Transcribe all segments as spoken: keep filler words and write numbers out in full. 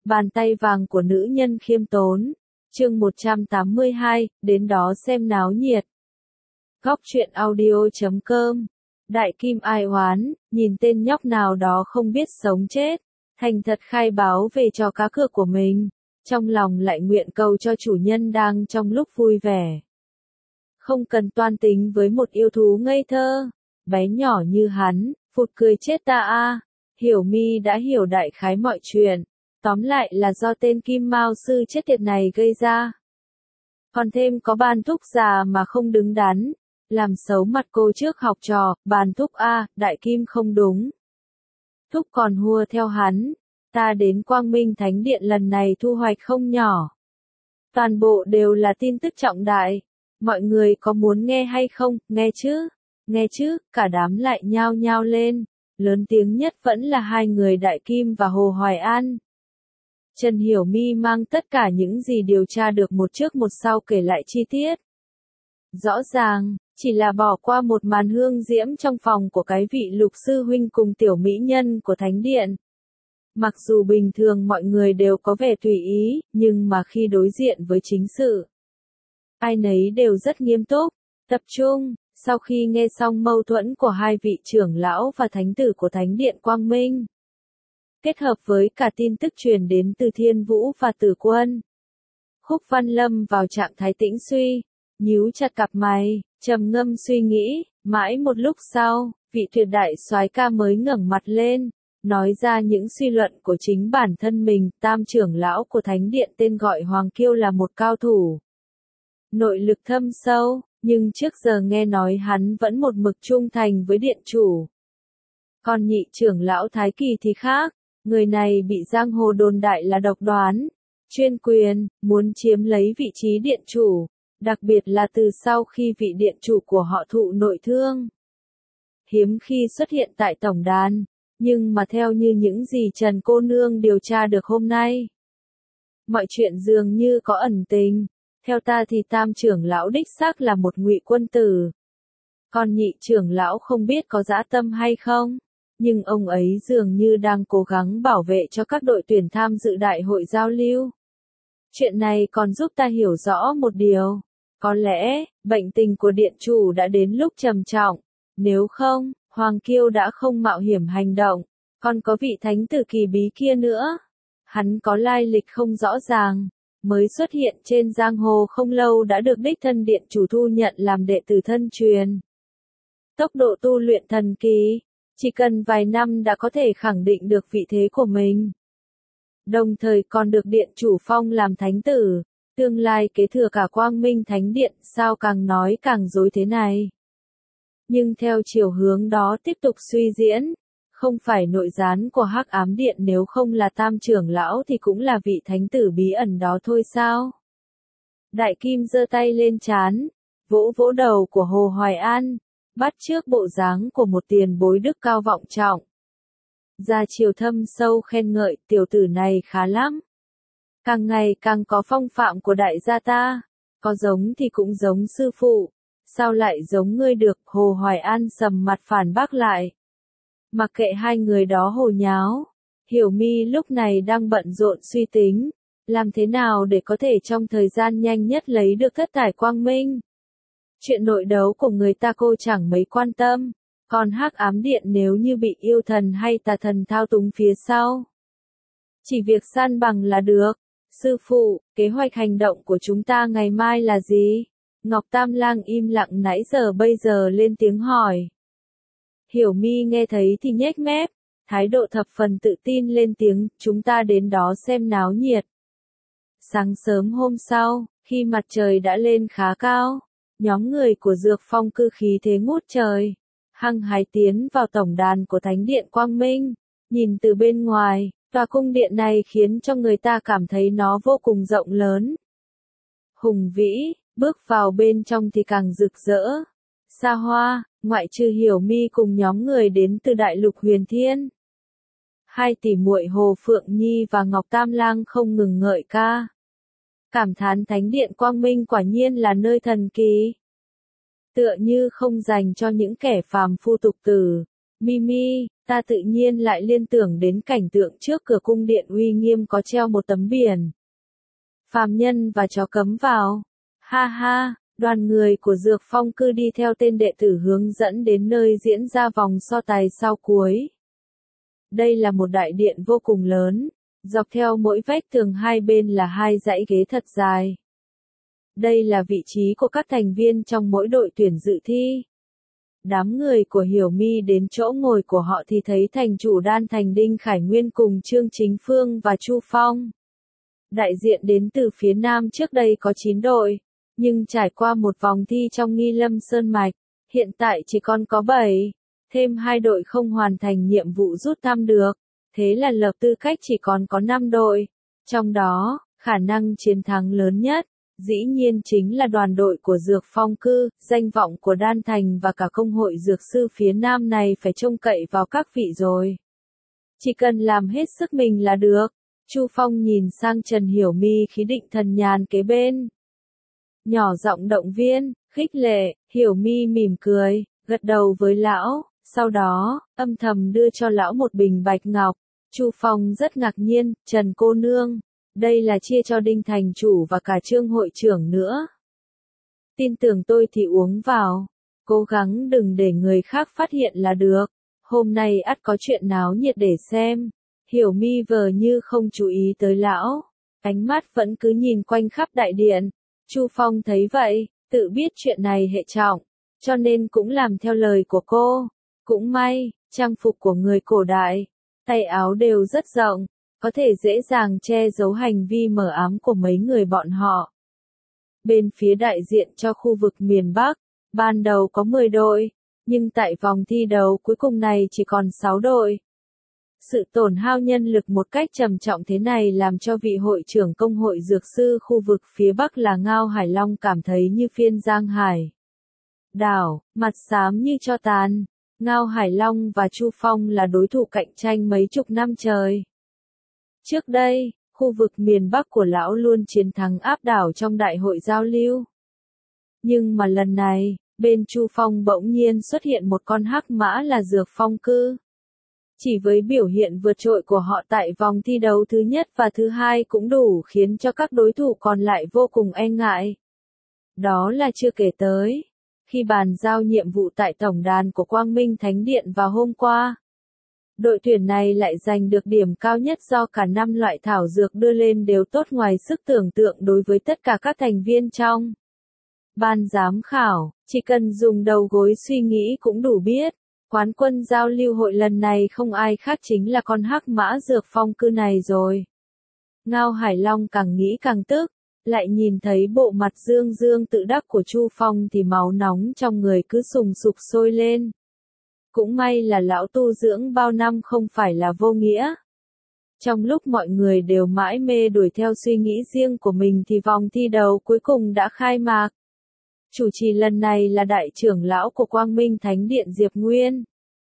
Bàn tay vàng của nữ nhân khiêm tốn. Chương một trăm tám mươi hai, đến đó xem náo nhiệt. Góc truyện audio chấm com. Đại kim ai oán, nhìn tên nhóc nào đó không biết sống chết, thành thật khai báo về trò cá cược của mình, trong lòng lại nguyện cầu cho chủ nhân đang trong lúc vui vẻ. Không cần toan tính với một yêu thú ngây thơ, bé nhỏ như hắn, phụt cười chết ta a. Hiểu Mi đã hiểu đại khái mọi chuyện, tóm lại là do tên Kim Mao sư chết tiệt này gây ra. Còn thêm có Ban Thúc già mà không đứng đắn, làm xấu mặt cô trước học trò. Ban Thúc a, Đại Kim không đúng. Thúc còn hùa theo hắn, ta đến Quang Minh Thánh Điện lần này thu hoạch không nhỏ. Toàn bộ đều là tin tức trọng đại, mọi người có muốn nghe hay không? Nghe chứ, nghe chứ, cả đám lại nhao nhao lên, lớn tiếng nhất vẫn là hai người Đại Kim và Hồ Hoài An. Trần Hiểu Mi mang tất cả những gì điều tra được một trước một sau kể lại chi tiết. Rõ ràng, chỉ là bỏ qua một màn hương diễm trong phòng của cái vị Lục sư huynh cùng tiểu mỹ nhân của Thánh Điện. Mặc dù bình thường mọi người đều có vẻ tùy ý, nhưng mà khi đối diện với chính sự, ai nấy đều rất nghiêm túc, tập trung. Sau khi nghe xong mâu thuẫn của hai vị trưởng lão và thánh tử của Thánh Điện Quang Minh, kết hợp với cả tin tức truyền đến từ Thiên Vũ và Tử Quân, Khúc Văn Lâm vào trạng thái tĩnh suy, nhíu chặt cặp mày, trầm ngâm suy nghĩ. Mãi một lúc sau, vị tuyệt đại soái ca mới ngẩng mặt lên, nói ra những suy luận của chính bản thân mình. Tam trưởng lão của Thánh Điện tên gọi Hoàng Kiêu là một cao thủ, nội lực thâm sâu, nhưng trước giờ nghe nói hắn vẫn một mực trung thành với điện chủ. Còn nhị trưởng lão Thái Kỳ thì khác, người này bị giang hồ đồn đại là độc đoán, chuyên quyền, muốn chiếm lấy vị trí điện chủ, đặc biệt là từ sau khi vị điện chủ của họ thụ nội thương. Hiếm khi xuất hiện tại tổng đàn, nhưng mà theo như những gì Trần cô nương điều tra được hôm nay, mọi chuyện dường như có ẩn tình. Theo ta thì tam trưởng lão đích xác là một ngụy quân tử. Còn nhị trưởng lão không biết có dã tâm hay không, nhưng ông ấy dường như đang cố gắng bảo vệ cho các đội tuyển tham dự đại hội giao lưu. Chuyện này còn giúp ta hiểu rõ một điều, có lẽ, bệnh tình của điện chủ đã đến lúc trầm trọng, nếu không, Hoàng Kiêu đã không mạo hiểm hành động. Còn có vị thánh tử kỳ bí kia nữa, hắn có lai lịch không rõ ràng, mới xuất hiện trên giang hồ không lâu đã được đích thân điện chủ thu nhận làm đệ tử thân truyền. Tốc độ tu luyện thần kỳ, chỉ cần vài năm đã có thể khẳng định được vị thế của mình. Đồng thời còn được điện chủ phong làm thánh tử, tương lai kế thừa cả Quang Minh Thánh Điện. Sao càng nói càng rối thế này? Nhưng theo chiều hướng đó tiếp tục suy diễn, không phải nội gián của Hắc Ám Điện nếu không là tam trưởng lão thì cũng là vị thánh tử bí ẩn đó thôi sao? Đại Kim giơ tay lên trán, vỗ vỗ đầu của Hồ Hoài An, bắt chước bộ dáng của một tiền bối đức cao vọng trọng. Ra chiều thâm sâu khen ngợi, tiểu tử này khá lắm. Càng ngày càng có phong phạm của đại gia ta, có giống thì cũng giống sư phụ, sao lại giống ngươi được? Hồ Hoài An sầm mặt phản bác lại. Mặc kệ hai người đó hồ nháo, Hiểu Mi lúc này đang bận rộn suy tính, làm thế nào để có thể trong thời gian nhanh nhất lấy được thất thải quang minh. Chuyện nội đấu của người ta cô chẳng mấy quan tâm, còn Hắc Ám Điện nếu như bị yêu thần hay tà thần thao túng phía sau, chỉ việc san bằng là được. Sư phụ, kế hoạch hành động của chúng ta ngày mai là gì? Ngọc Tam Lang im lặng nãy giờ bây giờ lên tiếng hỏi. Hiểu Mi nghe thấy thì nhếch mép, thái độ thập phần tự tin lên tiếng, chúng ta đến đó xem náo nhiệt. Sáng sớm hôm sau, khi mặt trời đã lên khá cao, nhóm người của Dược Phong cư khí thế ngút trời, hăng hái tiến vào tổng đàn của Thánh Điện Quang Minh. Nhìn từ bên ngoài, tòa cung điện này khiến cho người ta cảm thấy nó vô cùng rộng lớn, hùng vĩ, bước vào bên trong thì càng rực rỡ, xa hoa. Ngoại trừ Hiểu Mi cùng nhóm người đến từ Đại Lục Huyền Thiên, hai tỷ muội Hồ Phượng Nhi và Ngọc Tam Lang không ngừng ngợi ca, cảm thán Thánh Điện Quang Minh quả nhiên là nơi thần kỳ, tựa như không dành cho những kẻ phàm phu tục tử. Mimi, ta tự nhiên lại liên tưởng đến cảnh tượng trước cửa cung điện uy nghiêm có treo một tấm biển. Phàm nhân và chó cấm vào. Ha ha, đoàn người của Dược Phong Cư đi theo tên đệ tử hướng dẫn đến nơi diễn ra vòng so tài sau cuối. Đây là một đại điện vô cùng lớn, dọc theo mỗi vách tường hai bên là hai dãy ghế thật dài. Đây là vị trí của các thành viên trong mỗi đội tuyển dự thi. Đám người của Hiểu Mi đến chỗ ngồi của họ thì thấy thành chủ Đan Thành Đinh Khải Nguyên cùng Trương Chính Phương và Chu Phong. Đại diện đến từ phía Nam trước đây có chín đội, nhưng trải qua một vòng thi trong Nghi Lâm Sơn Mạch, hiện tại chỉ còn có bảy, thêm hai đội không hoàn thành nhiệm vụ rút thăm được, thế là lập tư cách chỉ còn có năm đội, trong đó, khả năng chiến thắng lớn nhất, dĩ nhiên chính là đoàn đội của Dược Phong Cư, danh vọng của Đan Thành và cả công hội dược sư phía Nam này phải trông cậy vào các vị rồi. Chỉ cần làm hết sức mình là được. Chu Phong nhìn sang Trần Hiểu Mi khí định thần nhàn kế bên. Nhỏ giọng động viên, khích lệ, Hiểu Mi mỉm cười, gật đầu với lão, sau đó, âm thầm đưa cho lão một bình bạch ngọc. Chu Phong rất ngạc nhiên, Trần cô nương, đây là chia cho Đinh thành chủ và cả Trương hội trưởng nữa. Tin tưởng tôi thì uống vào, cố gắng đừng để người khác phát hiện là được, hôm nay ắt có chuyện náo nhiệt để xem. Hiểu Mi vờ như không chú ý tới lão, ánh mắt vẫn cứ nhìn quanh khắp đại điện. Chu Phong thấy vậy, tự biết chuyện này hệ trọng, cho nên cũng làm theo lời của cô. Cũng may, trang phục của người cổ đại, tay áo đều rất rộng, có thể dễ dàng che giấu hành vi mờ ám của mấy người bọn họ. Bên phía đại diện cho khu vực miền Bắc, ban đầu có mười đội, nhưng tại vòng thi đấu cuối cùng này chỉ còn sáu đội. Sự tổn hao nhân lực một cách trầm trọng thế này làm cho vị hội trưởng công hội dược sư khu vực phía Bắc là Ngao Hải Long cảm thấy như phiên giang hải đảo, mặt xám như tro tàn. Ngao Hải Long và Chu Phong là đối thủ cạnh tranh mấy chục năm trời. Trước đây, khu vực miền Bắc của lão luôn chiến thắng áp đảo trong đại hội giao lưu. Nhưng mà lần này, bên Chu Phong bỗng nhiên xuất hiện một con hắc mã là Dược Phong Cư. Chỉ với biểu hiện vượt trội của họ tại vòng thi đấu thứ nhất và thứ hai cũng đủ khiến cho các đối thủ còn lại vô cùng e ngại. Đó là chưa kể tới, khi bàn giao nhiệm vụ tại tổng đàn của Quang Minh Thánh Điện vào hôm qua, đội tuyển này lại giành được điểm cao nhất do cả năm loại thảo dược đưa lên đều tốt ngoài sức tưởng tượng đối với tất cả các thành viên trong ban giám khảo, chỉ cần dùng đầu gối suy nghĩ cũng đủ biết. Quán quân giao lưu hội lần này không ai khác chính là con hắc mã Dược Phong Cư này rồi. Ngao Hải Long càng nghĩ càng tức, lại nhìn thấy bộ mặt dương dương tự đắc của Chu Phong thì máu nóng trong người cứ sùng sục sôi lên. Cũng may là lão tu dưỡng bao năm không phải là vô nghĩa. Trong lúc mọi người đều mãi mê đuổi theo suy nghĩ riêng của mình thì vòng thi đấu cuối cùng đã khai mạc. Chủ trì lần này là đại trưởng lão của Quang Minh Thánh Điện Diệp Nguyên.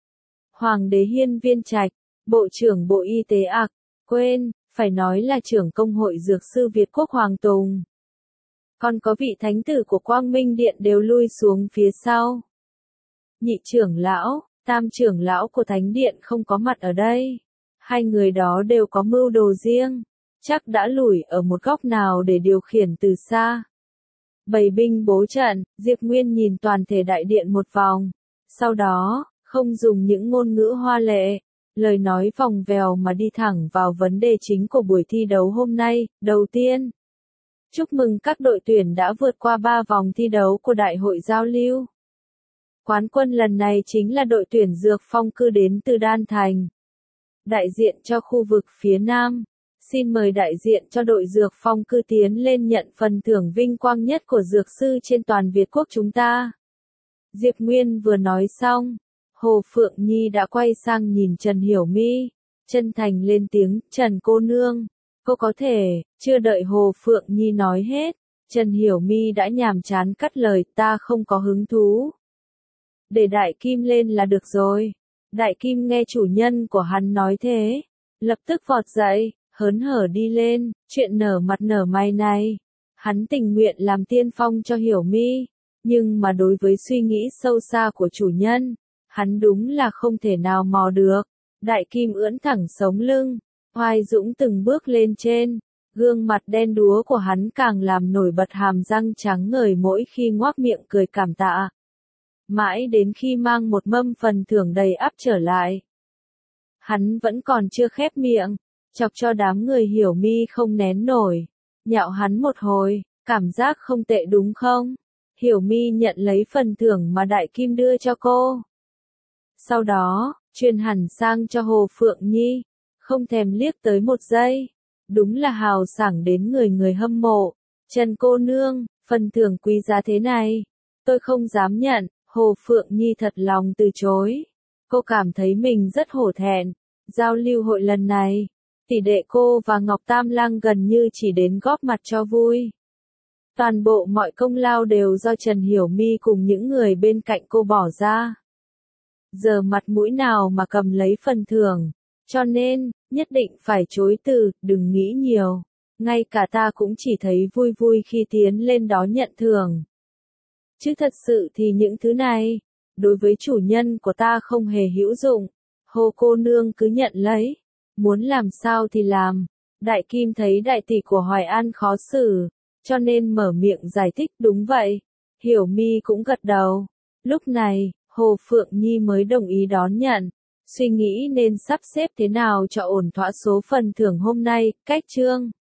Hoàng đế Hiên Viên Trạch, Bộ trưởng Bộ Y tế ạc, quên, phải nói là trưởng công hội dược sư Việt Quốc Hoàng Tùng. Còn có vị thánh tử của Quang Minh Điện đều lui xuống phía sau. Nhị trưởng lão, tam trưởng lão của Thánh Điện không có mặt ở đây. Hai người đó đều có mưu đồ riêng, chắc đã lủi ở một góc nào để điều khiển từ xa. Bày binh bố trận, Diệp Nguyên nhìn toàn thể đại điện một vòng. Sau đó, không dùng những ngôn ngữ hoa lệ, lời nói vòng vèo mà đi thẳng vào vấn đề chính của buổi thi đấu hôm nay. Đầu tiên, chúc mừng các đội tuyển đã vượt qua ba vòng thi đấu của đại hội giao lưu. Quán quân lần này chính là đội tuyển Dược Phong Cư đến từ Đan Thành. Đại diện cho khu vực phía Nam. Xin mời đại diện cho đội Dược Phong Cư tiến lên nhận phần thưởng vinh quang nhất của dược sư trên toàn Việt Quốc chúng ta. Diệp Nguyên vừa nói xong, Hồ Phượng Nhi đã quay sang nhìn Trần Hiểu Mi, chân thành lên tiếng, Trần cô nương, cô có thể, chưa đợi Hồ Phượng Nhi nói hết, Trần Hiểu Mi đã nhàm chán cắt lời, ta không có hứng thú. Để Đại Kim lên là được rồi. Đại Kim nghe chủ nhân của hắn nói thế, lập tức vọt dậy, hớn hở đi lên, chuyện nở mặt nở mày này. Hắn tình nguyện làm tiên phong cho Hiểu Mi, nhưng mà đối với suy nghĩ sâu xa của chủ nhân, Hắn đúng là không thể nào mò được. Đại Kim ưỡn thẳng sống lưng, oai dũng từng bước lên trên. Gương mặt đen đúa của hắn càng làm nổi bật hàm răng trắng ngời mỗi khi ngoác miệng cười cảm tạ. Mãi đến khi mang một mâm phần thưởng đầy ắp trở lại, hắn vẫn còn chưa khép miệng, chọc cho đám người Hiểu Mi không nén nổi. Nhạo hắn một hồi, cảm giác không tệ đúng không? Hiểu Mi nhận lấy phần thưởng mà Đại Kim đưa cho cô. Sau đó, truyền hẳn sang cho Hồ Phượng Nhi, không thèm liếc tới một giây. Đúng là hào sảng đến người người hâm mộ. Trần cô nương, phần thưởng quý giá thế này, tôi không dám nhận. Hồ Phượng Nhi thật lòng từ chối. Cô cảm thấy mình rất hổ thẹn. Giao lưu hội lần này, tỷ đệ cô và Ngọc Tam Lang gần như chỉ đến góp mặt cho vui. Toàn bộ mọi công lao đều do Trần Hiểu Mi cùng những người bên cạnh cô bỏ ra. Giờ mặt mũi nào mà cầm lấy phần thưởng, cho nên, nhất định phải chối từ, đừng nghĩ nhiều. Ngay cả ta cũng chỉ thấy vui vui khi tiến lên đó nhận thưởng. Chứ thật sự thì những thứ này, đối với chủ nhân của ta không hề hữu dụng. Hồ cô nương cứ nhận lấy, muốn làm sao thì làm. Đại Kim thấy đại tỷ của Hoài An khó xử, cho nên mở miệng giải thích. Đúng vậy. Hiểu Mi cũng gật đầu. Lúc này, Hồ Phượng Nhi mới đồng ý đón nhận, suy nghĩ nên sắp xếp thế nào cho ổn thỏa số phần thưởng hôm nay. Cách chương